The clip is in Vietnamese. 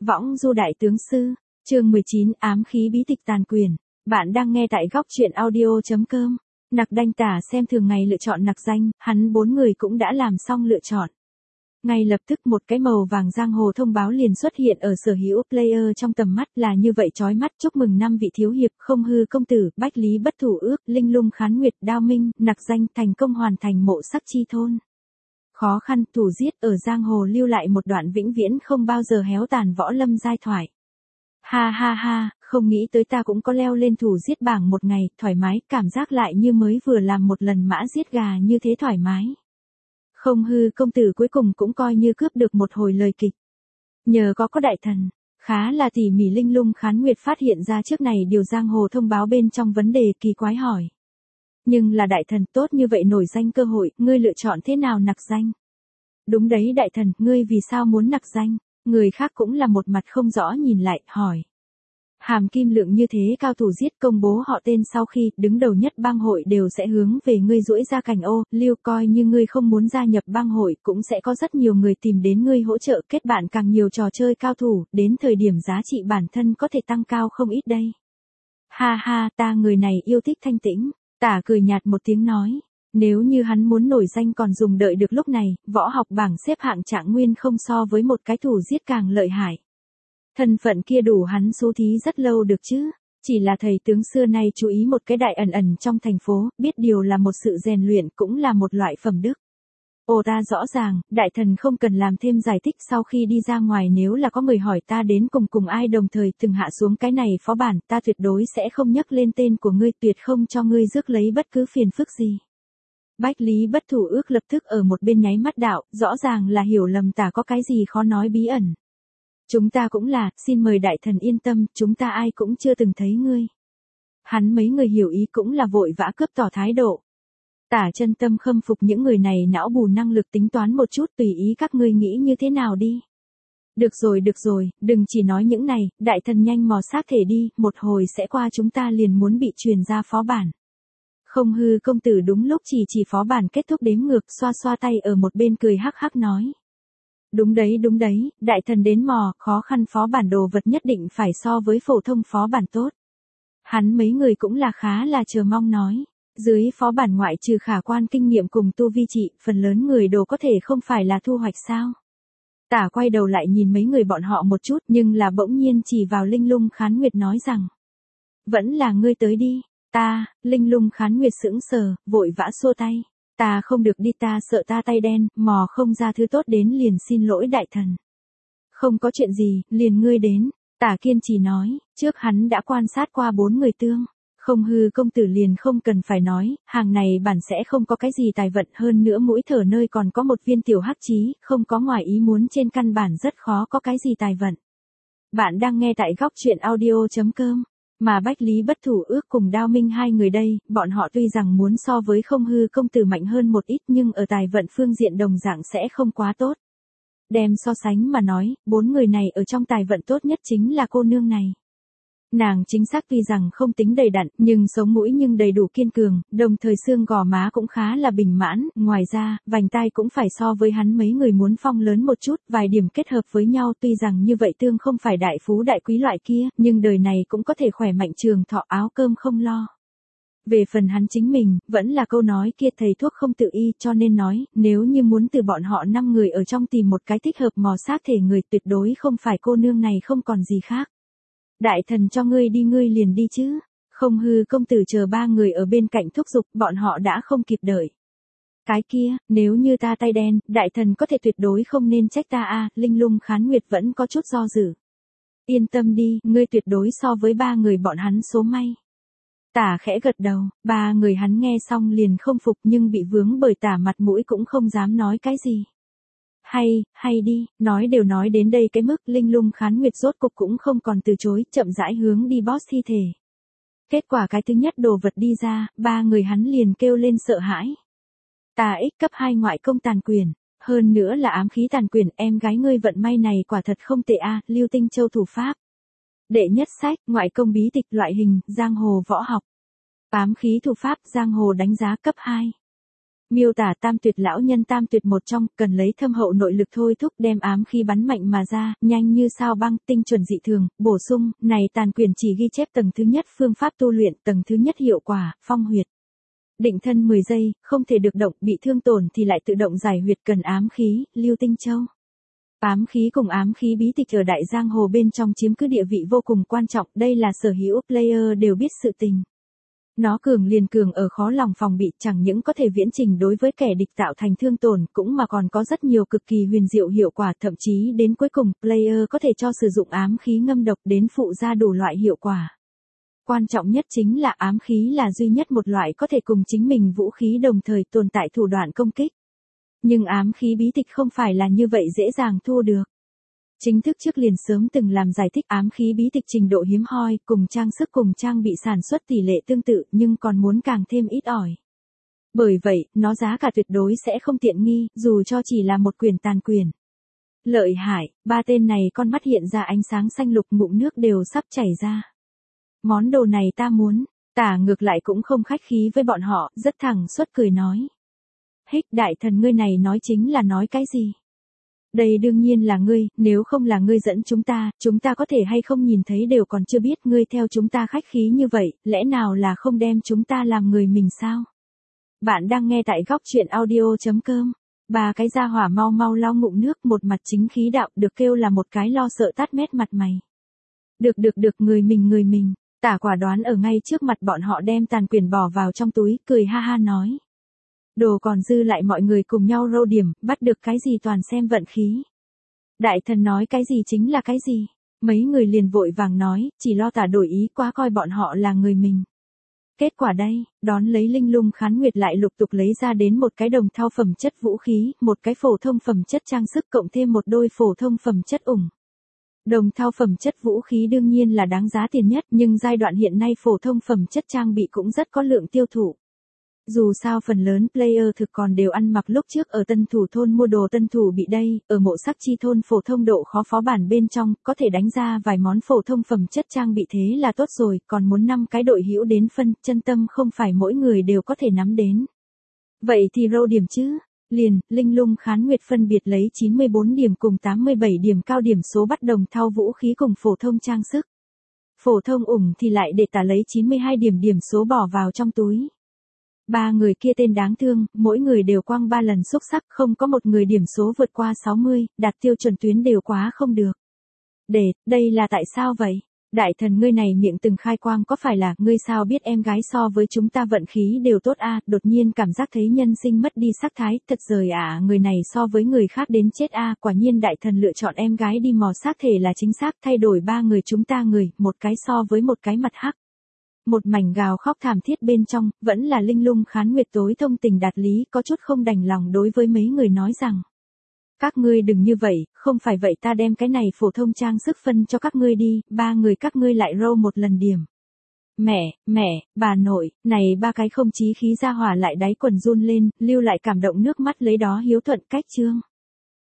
Võng du đại tướng sư, chương 19 ám khí bí tịch tàn quyền. Bạn đang nghe tại góc truyện audio.com. Nặc Đanh Tả xem thường ngày lựa chọn nặc danh, hắn 4 người cũng đã làm xong lựa chọn. Ngay lập tức một cái màu vàng giang hồ thông báo liền xuất hiện ở sở hữu player trong tầm mắt, là như vậy chói mắt: chúc mừng 5 vị thiếu hiệp, Không Hư công tử, Bách Lý bất thủ ước, Linh Lung khán nguyệt, Đao Minh, nặc danh thành công hoàn thành mộ sắc chi thôn. Khó khăn thủ giết ở giang hồ lưu lại một đoạn vĩnh viễn không bao giờ héo tàn võ lâm giai thoại. Ha ha ha, không nghĩ tới ta cũng có leo lên thủ giết bảng một ngày, thoải mái, cảm giác lại như mới vừa làm một lần mã giết gà như thế thoải mái. Không Hư công tử cuối cùng cũng coi như cướp được một hồi lời kịch. Nhờ có đại thần, khá là tỉ mỉ. Linh Lung khán nguyệt phát hiện ra trước này điều giang hồ thông báo bên trong vấn đề kỳ quái hỏi. Nhưng là đại thần, tốt như vậy nổi danh cơ hội, ngươi lựa chọn thế nào nặc danh? Đúng đấy đại thần, ngươi vì sao muốn nặc danh? Người khác cũng là một mặt không rõ nhìn lại, hỏi. Hàm kim lượng như thế cao thủ giết công bố họ tên sau khi đứng đầu nhất bang hội đều sẽ hướng về ngươi duỗi ra cành ô liêu, coi như ngươi không muốn gia nhập bang hội cũng sẽ có rất nhiều người tìm đến ngươi hỗ trợ, kết bạn càng nhiều trò chơi cao thủ, đến thời điểm giá trị bản thân có thể tăng cao không ít đây. Ha ha, ta người này yêu thích thanh tĩnh. Tả cười nhạt một tiếng nói. Nếu như hắn muốn nổi danh còn dùng đợi được lúc này, võ học bảng xếp hạng Trạng Nguyên không so với một cái thủ giết càng lợi hại. Thân phận kia đủ hắn xú thí rất lâu được chứ, chỉ là thầy tướng xưa nay chú ý một cái đại ẩn ẩn trong thành phố, biết điều là một sự rèn luyện cũng là một loại phẩm đức. Ồ ta rõ ràng, đại thần không cần làm thêm giải thích. Sau khi đi ra ngoài nếu là có người hỏi ta đến cùng ai đồng thời từng hạ xuống cái này phó bản, ta tuyệt đối sẽ không nhắc lên tên của ngươi, tuyệt không cho ngươi rước lấy bất cứ phiền phức gì. Bách Lý bất thủ ước lập tức ở một bên nháy mắt đạo, rõ ràng là hiểu lầm Tả có cái gì khó nói bí ẩn. Chúng ta cũng là, xin mời đại thần yên tâm, chúng ta ai cũng chưa từng thấy ngươi. Hắn mấy người hiểu ý cũng là vội vã cướp tỏ thái độ. Tả chân tâm khâm phục những người này não bù năng lực tính toán một chút, tùy ý các ngươi nghĩ như thế nào đi. Được rồi, đừng chỉ nói những này, đại thần nhanh mò xác thể đi, một hồi sẽ qua chúng ta liền muốn bị truyền ra phó bản. Không Hư công tử đúng lúc chỉ phó bản kết thúc đếm ngược, xoa tay ở một bên cười hắc hắc nói. Đúng đấy, đại thần đến mò, khó khăn phó bản đồ vật nhất định phải so với phổ thông phó bản tốt. Hắn mấy người cũng là khá là chờ mong nói. Dưới phó bản ngoại trừ khả quan kinh nghiệm cùng tu vi trị, phần lớn người đồ có thể không phải là thu hoạch sao? Tả quay đầu lại nhìn mấy người bọn họ một chút, nhưng là bỗng nhiên chỉ vào Linh Lung khán nguyệt nói rằng. Vẫn là ngươi tới đi. Ta, Linh Lung khán nguyệt sững sờ, vội vã xua tay. Ta không được đi, ta sợ ta tay đen, mò không ra thứ tốt đến liền xin lỗi đại thần. Không có chuyện gì, liền ngươi đến. Tả kiên trì nói, trước hắn đã quan sát qua 4 người tương. Không Hư công tử liền không cần phải nói, hàng này bản sẽ không có cái gì tài vận, hơn nữa mũi thở nơi còn có một viên tiểu hắc chí, không có ngoài ý muốn trên căn bản rất khó có cái gì tài vận. Bạn đang nghe tại góc truyện audio.com. Mà Bách Lý bất thủ ước cùng Đao Minh hai người đây, bọn họ tuy rằng muốn so với Không Hư công tử mạnh hơn một ít nhưng ở tài vận phương diện đồng dạng sẽ không quá tốt. Đem so sánh mà nói, 4 người này ở trong tài vận tốt nhất chính là cô nương này. Nàng chính xác tuy rằng không tính đầy đặn, nhưng sống mũi nhưng đầy đủ kiên cường, đồng thời xương gò má cũng khá là bình mãn, ngoài ra, vành tai cũng phải so với hắn mấy người muốn phong lớn một chút, vài điểm kết hợp với nhau, tuy rằng như vậy tương không phải đại phú đại quý loại kia, nhưng đời này cũng có thể khỏe mạnh trường thọ, áo cơm không lo. Về phần hắn chính mình, vẫn là câu nói kia, thầy thuốc không tự y, cho nên nói, nếu như muốn từ bọn họ 5 người ở trong tìm một cái thích hợp mò xác thể người, tuyệt đối không phải cô nương này không còn gì khác. Đại thần cho ngươi đi ngươi liền đi chứ. Không Hư công tử chờ 3 người ở bên cạnh thúc giục, bọn họ đã không kịp đợi. Cái kia, nếu như ta tay đen, đại thần có thể tuyệt đối không nên trách ta a. Linh Lung khán nguyệt vẫn có chút do dự. Yên tâm đi, ngươi tuyệt đối so với 3 người bọn hắn số may. Tả khẽ gật đầu, 3 người hắn nghe xong liền không phục nhưng bị vướng bởi Tả mặt mũi cũng không dám nói cái gì. Hay đi, nói đều nói đến đây cái mức, Linh Lung khán nguyệt rốt cục cũng không còn từ chối, chậm rãi hướng đi boss thi thể. Kết quả cái thứ nhất đồ vật đi ra, 3 người hắn liền kêu lên sợ hãi. Tà ích cấp 2 ngoại công tàn quyền, hơn nữa là ám khí tàn quyền, em gái ngươi vận may này quả thật không tệ a. Lưu Tinh Châu thủ pháp. Đệ nhất sách, ngoại công bí tịch loại hình, giang hồ võ học. Ám khí thủ pháp, giang hồ đánh giá cấp 2. Miêu tả tam tuyệt lão nhân tam tuyệt một trong, cần lấy thâm hậu nội lực thôi thúc đem ám khí bắn mạnh mà ra, nhanh như sao băng, tinh chuẩn dị thường, bổ sung, này tàn quyền chỉ ghi chép tầng thứ nhất phương pháp tu luyện, tầng thứ nhất hiệu quả, phong huyệt. Định thân 10 giây, không thể được động, bị thương tổn thì lại tự động giải huyệt, cần ám khí, lưu tinh châu. Ám khí cùng ám khí bí tịch ở đại giang hồ bên trong chiếm cứ địa vị vô cùng quan trọng, đây là sở hữu player đều biết sự tình. Nó cường liền cường ở khó lòng phòng bị, chẳng những có thể viễn trình đối với kẻ địch tạo thành thương tổn, cũng mà còn có rất nhiều cực kỳ huyền diệu hiệu quả, thậm chí đến cuối cùng, player có thể cho sử dụng ám khí ngâm độc đến phụ ra đủ loại hiệu quả. Quan trọng nhất chính là ám khí là duy nhất một loại có thể cùng chính mình vũ khí đồng thời tồn tại thủ đoạn công kích. Nhưng ám khí bí tịch không phải là như vậy dễ dàng thu được. Chính thức trước liền sớm từng làm giải thích ám khí bí tịch trình độ hiếm hoi, cùng trang sức cùng trang bị sản xuất tỷ lệ tương tự nhưng còn muốn càng thêm ít ỏi. Bởi vậy, nó giá cả tuyệt đối sẽ không tiện nghi, dù cho chỉ là một quyển tàn quyền. Lợi hại, ba tên này con mắt hiện ra ánh sáng xanh lục, ngụm nước đều sắp chảy ra. Món đồ này ta muốn, Tả ngược lại cũng không khách khí với bọn họ, rất thẳng suốt cười nói. Hích đại thần ngươi này nói chính là nói cái gì? Đây đương nhiên là ngươi, nếu không là ngươi dẫn chúng ta có thể hay không nhìn thấy đều còn chưa biết, ngươi theo chúng ta khách khí như vậy, lẽ nào là không đem chúng ta làm người mình sao? Bạn đang nghe tại góc truyện audio.com. Ba cái gia hỏa mau mau lau ngụm nước, một mặt chính khí đạo, được kêu là một cái lo sợ tát mét mặt mày. Được, người mình. Tả quả đoán ở ngay trước mặt bọn họ đem tàn quyền bỏ vào trong túi, cười ha ha nói. Đồ còn dư lại mọi người cùng nhau rô điểm, bắt được cái gì toàn xem vận khí. Đại thần nói cái gì chính là cái gì. Mấy người liền vội vàng nói, chỉ lo Tả đổi ý, quá coi bọn họ là người mình. Kết quả đây, đón lấy Linh Lung Khán Nguyệt lại lục tục lấy ra đến một cái đồng thau phẩm chất vũ khí, một cái phổ thông phẩm chất trang sức cộng thêm một đôi phổ thông phẩm chất ủng. Đồng thau phẩm chất vũ khí đương nhiên là đáng giá tiền nhất, nhưng giai đoạn hiện nay phổ thông phẩm chất trang bị cũng rất có lượng tiêu thụ. Dù sao phần lớn player thực còn đều ăn mặc lúc trước ở Tân Thủ thôn mua đồ Tân Thủ bị đây, ở Mộ Sắc Chi thôn phổ thông độ khó phó bản bên trong, có thể đánh ra vài món phổ thông phẩm chất trang bị thế là tốt rồi, còn muốn 5 cái đội hữu đến phân, chân tâm không phải mỗi người đều có thể nắm đến. Vậy thì rô điểm chứ. Liền, Linh Lung Khán Nguyệt phân biệt lấy 94 điểm cùng 87 điểm cao điểm số bắt đồng thau vũ khí cùng phổ thông trang sức. Phổ thông ủng thì lại để Tả lấy 92 điểm số bỏ vào trong túi. Ba người kia tên đáng thương, mỗi người đều quăng 3 lần xúc sắc, không có một người điểm số vượt qua 60, đạt tiêu chuẩn tuyến đều quá không được. Đây là tại sao vậy? Đại thần ngươi này miệng từng khai quang có phải là, ngươi sao biết em gái so với chúng ta vận khí đều tốt a? Đột nhiên cảm giác thấy nhân sinh mất đi sắc thái, thật rời người này so với người khác đến chết a, quả nhiên đại thần lựa chọn em gái đi mò xác thể là chính xác, thay đổi ba người chúng ta người, một cái so với một cái mặt hắc. Một mảnh gào khóc thảm thiết bên trong, vẫn là Linh Lung Khán Nguyệt tối thông tình đạt lý, có chút không đành lòng đối với mấy người nói rằng. Các ngươi đừng như vậy, không phải vậy ta đem cái này phổ thông trang sức phân cho các ngươi đi, ba người các ngươi lại rô một lần điểm. Mẹ, bà nội, này ba cái không chí khí ra hỏa lại đáy quần run lên, lưu lại cảm động nước mắt lấy đó hiếu thuận cách chương.